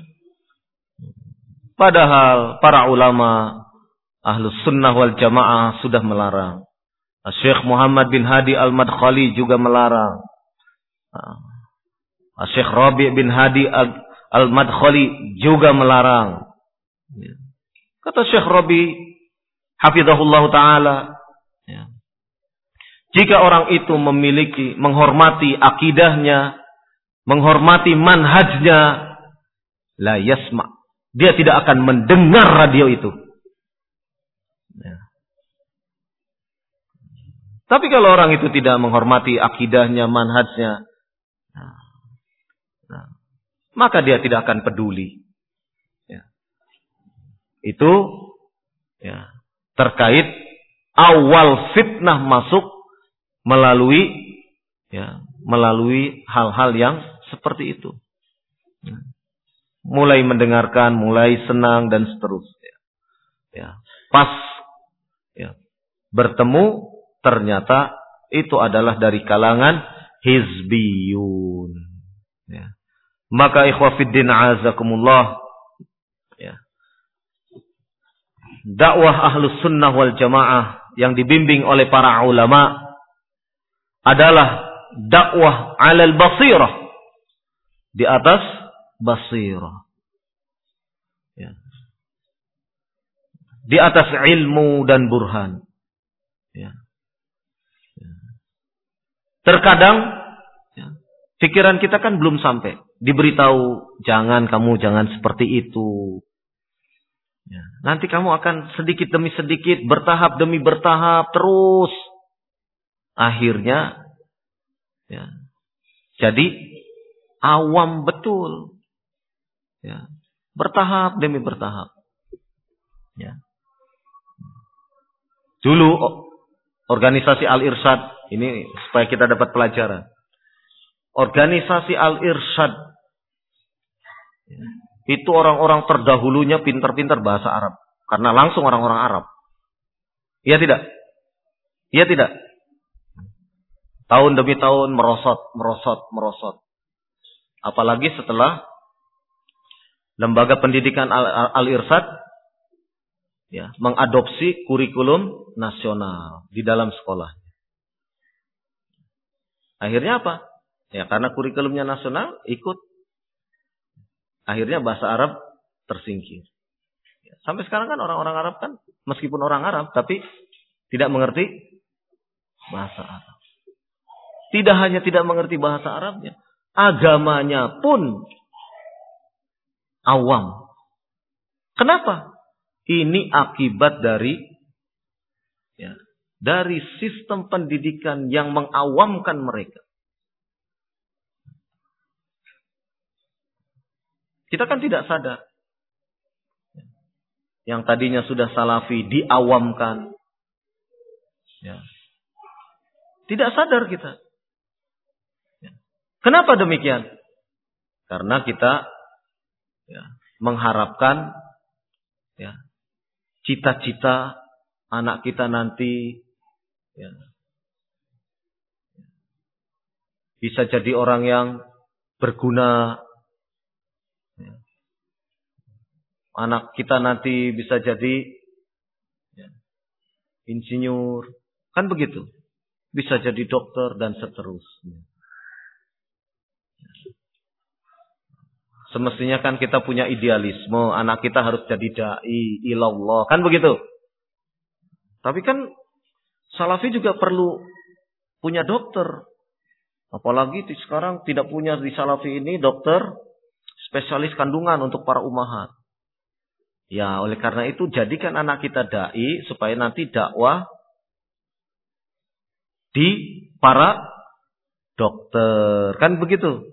Speaker 3: Padahal para ulama Ahlus Sunnah wal Jamaah sudah melarang. Syekh Muhammad bin Hadi Al-Madkhali juga melarang. Syekh Rabi' bin Hadi Al-Madkhali juga melarang. Kata Syekh Rabi' hafizahullah ta'ala, Jika orang itu memiliki, menghormati akidahnya, menghormati manhajnya, la yasma'. Dia tidak akan mendengar radio itu. Ya. Tapi kalau orang itu tidak menghormati akidahnya, manhajnya, nah, nah, maka dia tidak akan peduli. Ya. Itu ya, terkait awal fitnah masuk melalui ya, melalui hal-hal yang seperti itu. Ya. Mulai mendengarkan, mulai senang dan seterusnya. Ya. Pas ya, bertemu ternyata itu adalah dari kalangan hizbiyun. Ya. Maka ikhwafiddin azakumullah, ya, dakwah ahlus sunnah wal jamaah yang dibimbing oleh para ulama adalah dakwah alal basirah, di atas basirah, ya, di atas ilmu dan burhan. Ya. Terkadang ya, pikiran kita kan belum sampai diberitahu, jangan kamu jangan seperti itu. Ya. Nanti kamu akan sedikit demi sedikit, bertahap demi bertahap terus. Akhirnya ya, jadi awam betul. Ya. Bertahap demi bertahap. Ya. Dulu organisasi Al-Irsyad, ini supaya kita dapat pelajaran. Organisasi Al-Irsyad ya, itu orang-orang terdahulunya pintar-pintar bahasa Arab. Karena langsung orang-orang Arab. Iya tidak? Iya tidak? Tahun demi tahun merosot, merosot, merosot. Apalagi setelah lembaga pendidikan Al-Irsyad ya, mengadopsi kurikulum nasional di dalam sekolah. Akhirnya apa? Ya karena kurikulumnya nasional, ikut. Akhirnya bahasa Arab tersingkir. Ya, sampai sekarang kan orang-orang Arab kan, meskipun orang Arab, tapi tidak mengerti bahasa Arab. Tidak hanya tidak mengerti bahasa Arabnya, agamanya pun awam. Kenapa? Ini akibat dari ya, dari sistem pendidikan yang mengawamkan mereka. Kita kan tidak sadar. Yang tadinya sudah salafi diawamkan. Ya. Tidak sadar kita. Ya. Kenapa demikian? Karena kita ya, mengharapkan ya, cita-cita anak kita nanti ya, bisa jadi orang yang berguna. Ya. Anak kita nanti bisa jadi ya, insinyur. Kan begitu. Bisa jadi dokter dan seterusnya. Semestinya kan kita punya idealisme, anak kita harus jadi dai ilallah, kan begitu. Tapi kan salafi juga perlu punya dokter. Apalagi sekarang tidak punya di salafi ini dokter spesialis kandungan untuk para ummahat. Ya, oleh karena itu jadikan anak kita dai supaya nanti dakwah di para dokter, kan begitu.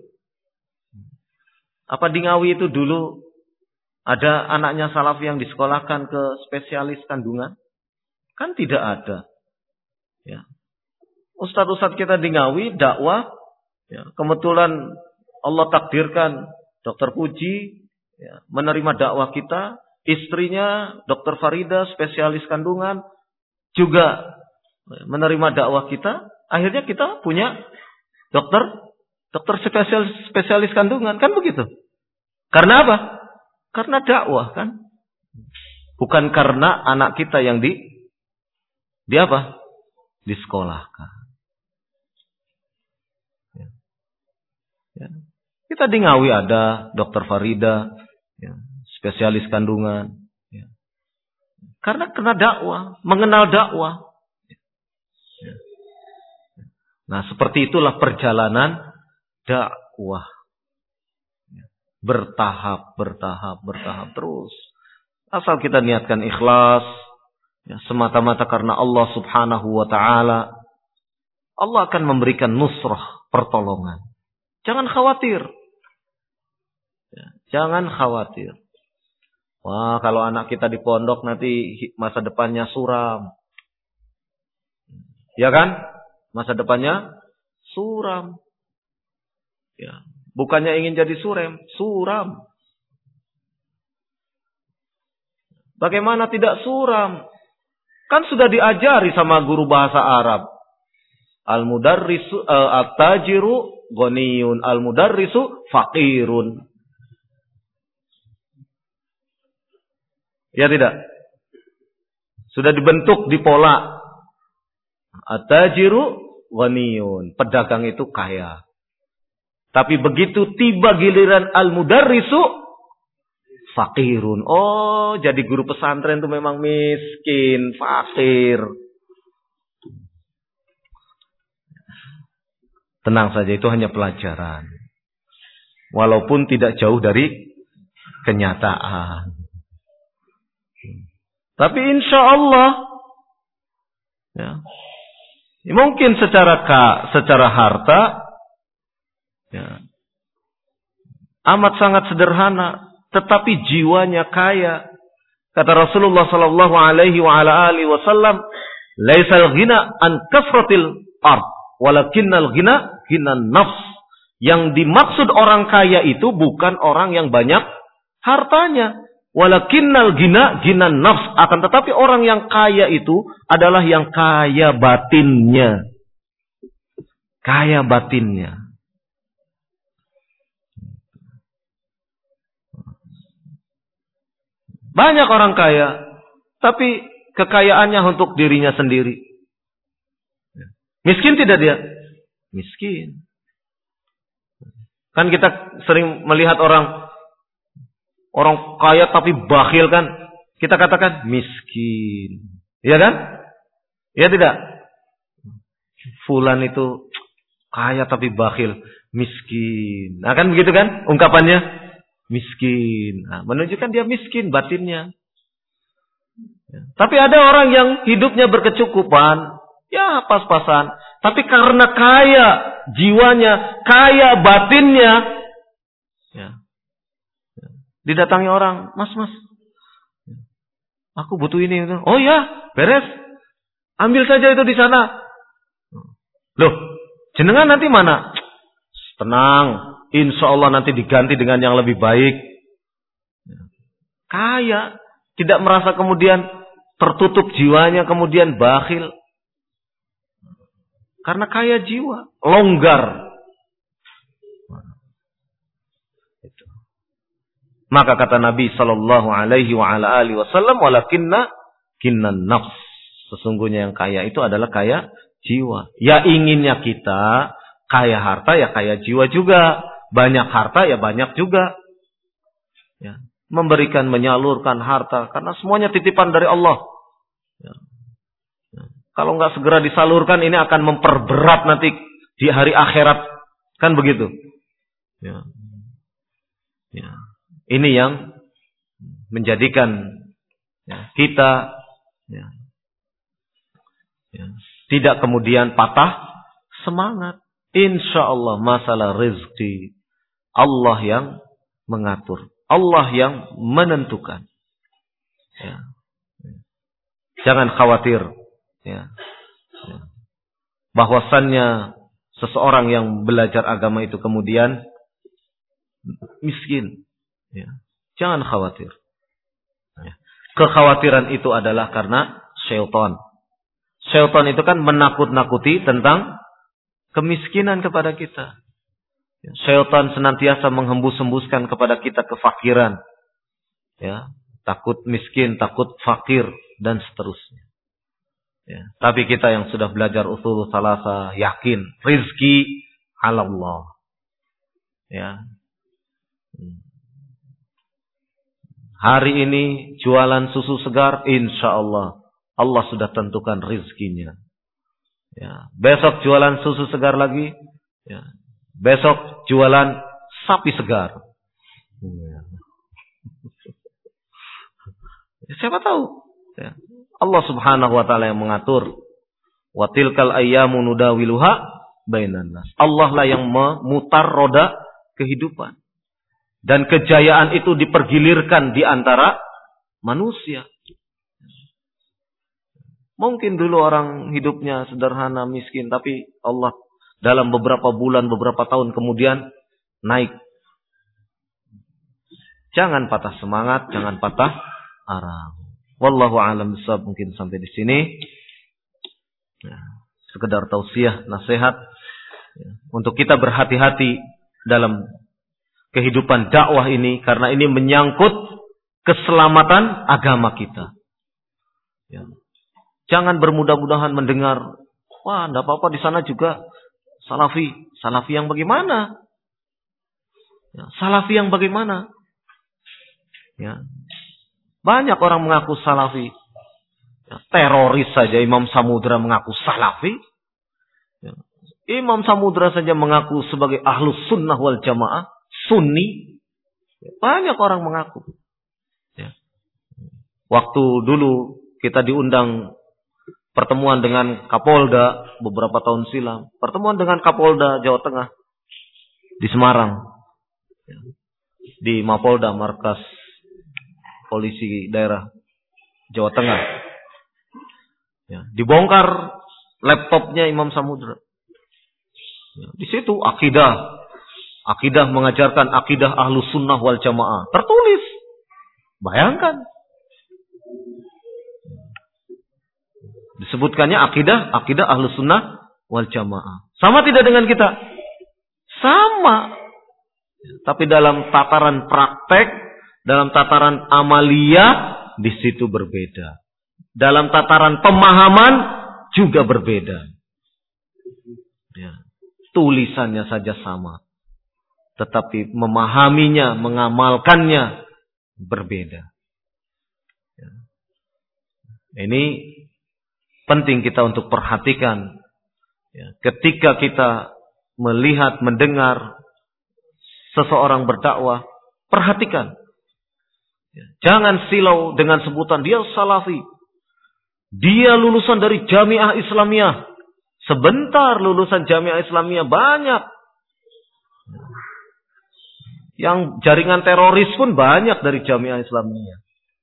Speaker 3: Apa di Ngawi itu dulu ada anaknya salafi yang disekolahkan ke spesialis kandungan? Kan tidak ada. Ya. Ustadz-ustadz kita di Ngawi dakwah, ya, kebetulan Allah takdirkan Dokter Puji ya, menerima dakwah kita, istrinya Dokter Farida spesialis kandungan juga menerima dakwah kita. Akhirnya kita punya dokter dokter spesialis spesialis kandungan, kan begitu? Karena apa? Karena dakwah kan? Bukan karena anak kita yang di di apa? Disekolahkan. Ya. Ya. Kita di Ngawi ada Dokter Farida, ya, spesialis kandungan. Ya. Karena kena dakwah, mengenal dakwah. Ya. Nah, seperti itulah perjalanan dakwah. Bertahap, bertahap, bertahap terus. Asal kita niatkan ikhlas, ya, semata-mata karena Allah Subhanahu wa taala, Allah akan memberikan nusrah, pertolongan. Jangan khawatir. Ya, jangan khawatir. Wah, kalau anak kita di pondok nanti masa depannya suram. Ya kan? Masa depannya suram. Ya, bukannya ingin jadi surem, suram. Bagaimana tidak suram? Kan sudah diajari sama guru bahasa Arab. Al-mudarrisu uh, at-tajiru ghaniyun, al-mudarrisu faqirun. Ya tidak? Sudah dibentuk di pola. At-tajiru ghaniyun, pedagang itu kaya. Tapi begitu tiba giliran al-mudarrisu faqirun. Oh, jadi guru pesantren itu memang miskin, fakir. Tenang saja, itu hanya pelajaran. Walaupun tidak jauh dari kenyataan. Tapi insya Allah, ya, mungkin secara ka, secara harta, ya, amat sangat sederhana, tetapi jiwanya kaya. Kata Rasulullah Sallallahu Alaihi Wasallam, "Laisal ghina an kasratil ard, walakinnal ghina ghinan nafs." Yang dimaksud orang kaya itu bukan orang yang banyak hartanya, walakinnal ghina ghinan nafs. Akan tetapi orang yang kaya itu adalah yang kaya batinnya, kaya batinnya. Banyak orang kaya, tapi kekayaannya untuk dirinya sendiri. Miskin tidak dia? Miskin. Kan kita sering melihat orang orang kaya tapi bakhil kan? Kita katakan miskin. Iya kan? Iya tidak? Fulan itu kaya tapi bakhil, miskin. Nah kan begitu kan ungkapannya? Miskin. Nah, menunjukkan dia miskin batinnya. Ya. Tapi ada orang yang hidupnya berkecukupan. Ya pas-pasan. Tapi karena kaya jiwanya, kaya batinnya. Ya. Ya. Didatangi orang. Mas, mas. Aku butuh ini. Oh ya, beres. Ambil saja itu di sana. Loh, jenengan nanti mana? Tenang. Insya Allah nanti diganti dengan yang lebih baik. Kaya. Tidak merasa kemudian tertutup jiwanya, kemudian bakhil. Karena kaya jiwa. Longgar. Maka kata Nabi Sallallahu Alaihi Wasallam, walakinna kinnan nafs. Sesungguhnya yang kaya itu adalah kaya jiwa. Ya inginnya kita kaya harta, ya kaya jiwa juga. Banyak harta ya banyak juga. Ya. Memberikan, menyalurkan harta. Karena semuanya titipan dari Allah. Ya. Ya. Kalau nggak segera disalurkan, ini akan memperberat nanti di hari akhirat. Kan begitu. Ya. Ya. Ini yang menjadikan ya, kita ya, ya, tidak kemudian patah semangat. Insya Allah masalah rezeki Allah yang mengatur. Allah yang menentukan. Ya. Jangan khawatir. Ya. Ya. Bahwasannya seseorang yang belajar agama itu kemudian miskin. Ya. Jangan khawatir. Ya. Kekhawatiran itu adalah karena syaitan. Syaitan itu kan menakut-nakuti tentang kemiskinan kepada kita. Syaitan senantiasa menghembus-hembuskan kepada kita kefakiran. Ya, takut miskin, takut fakir, dan seterusnya. Ya, tapi kita yang sudah belajar usul salasa, yakin, rizki ala Allah. Ya. Hari ini jualan susu segar, insya Allah. Allah sudah tentukan rizkinya. Ya, besok jualan susu segar lagi. Ya, besok jualan sapi segar. Ya. Siapa tahu? Ya. Allah Subhanahu wa taala yang mengatur. Wa tilkal ayyamu nudawiluha bainan nas. Allah lah yang memutar roda kehidupan. Dan kejayaan itu dipergilirkan di antara manusia. Mungkin dulu orang hidupnya sederhana, miskin, tapi Allah dalam beberapa bulan, beberapa tahun kemudian naik. Jangan patah semangat, jangan patah arang. Wallahu a'lam bishawab. Mungkin sampai di sini. Ya, sekedar tausiah, nasihat ya, untuk kita berhati-hati dalam kehidupan dakwah ini, karena ini menyangkut keselamatan agama kita. Ya. Jangan bermudah-mudahan mendengar, wah, enggak apa-apa di sana juga salafi. Salafi yang bagaimana? Ya, salafi yang bagaimana? Ya. Banyak orang mengaku salafi. Ya, teroris saja Imam Samudra mengaku salafi. Ya. Imam Samudra saja mengaku sebagai ahlus sunnah wal jamaah, sunni. Ya, banyak orang mengaku. Ya. Waktu dulu kita diundang pertemuan dengan Kapolda beberapa tahun silam. Pertemuan dengan Kapolda Jawa Tengah di Semarang. Ya. Di Mapolda, markas polisi daerah Jawa Tengah. Ya. Dibongkar laptopnya Imam Samudra. Ya. Di situ akidah. Akidah mengajarkan akidah ahlus sunnah wal jamaah. Tertulis. Bayangkan. Disebutkannya akidah, akidah ahlus sunnah wal jamaah. Sama tidak dengan kita? Sama. Tapi dalam tataran praktek, dalam tataran amalia, di situ berbeda. Dalam tataran pemahaman juga berbeda. Ya. Tulisannya saja sama. Tetapi memahaminya, mengamalkannya berbeda. Ya. Ini penting kita untuk perhatikan. Ya, ketika kita melihat, mendengar seseorang berdakwah, perhatikan. Ya, jangan silau dengan sebutan dia salafi. Dia lulusan dari Jamiah Islamiyah. Sebentar lulusan Jamiah Islamiyah banyak. Yang jaringan teroris pun banyak dari Jamiah Islamiyah.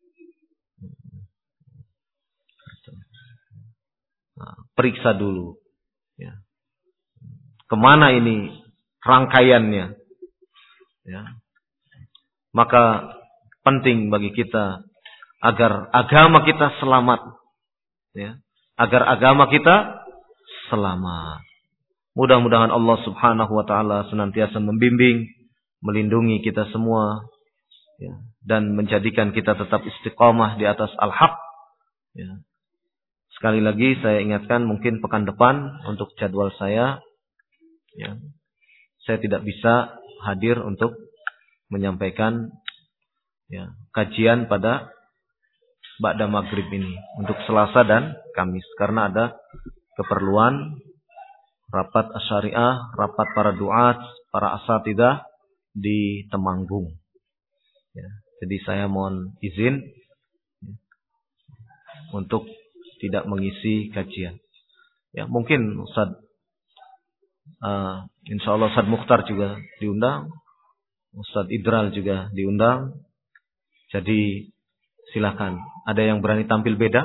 Speaker 3: Periksa dulu. Ya. Kemana ini rangkaiannya? Ya. Maka penting bagi kita agar agama kita selamat. Ya. Agar agama kita selamat. Mudah-mudahan Allah Subhanahu wa taala senantiasa membimbing, melindungi kita semua, ya, dan menjadikan kita tetap istiqamah di atas al-haq. Ya. Sekali lagi saya ingatkan, mungkin pekan depan untuk jadwal saya, ya, saya tidak bisa hadir untuk menyampaikan, ya, kajian pada ba'da maghrib ini untuk Selasa dan Kamis, karena ada keperluan rapat asyariah, rapat para duat, para asatidah di Temanggung. Ya, jadi saya mohon izin, ya, untuk tidak mengisi kajian. Ya, mungkin Ustaz, uh, insya Allah Ustaz Mukhtar juga diundang, Ustaz Idral juga diundang. Jadi silakan. Ada yang berani tampil beda?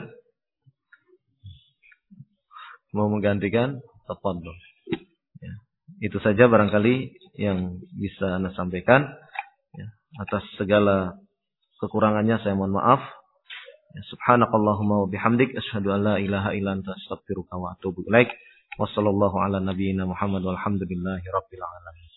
Speaker 3: Mau menggantikan? Tafadhol. Ya, itu saja barangkali yang bisa Anda sampaikan. Ya, atas segala kekurangannya saya mohon maaf. Subhanakallahumma wa bihamdik asyhadu an la ilaha illa anta astaghfiruka wa atubu ilaik. Wassallallahu ala nabiyyina Muhammad walhamdulillahi rabbil alamin.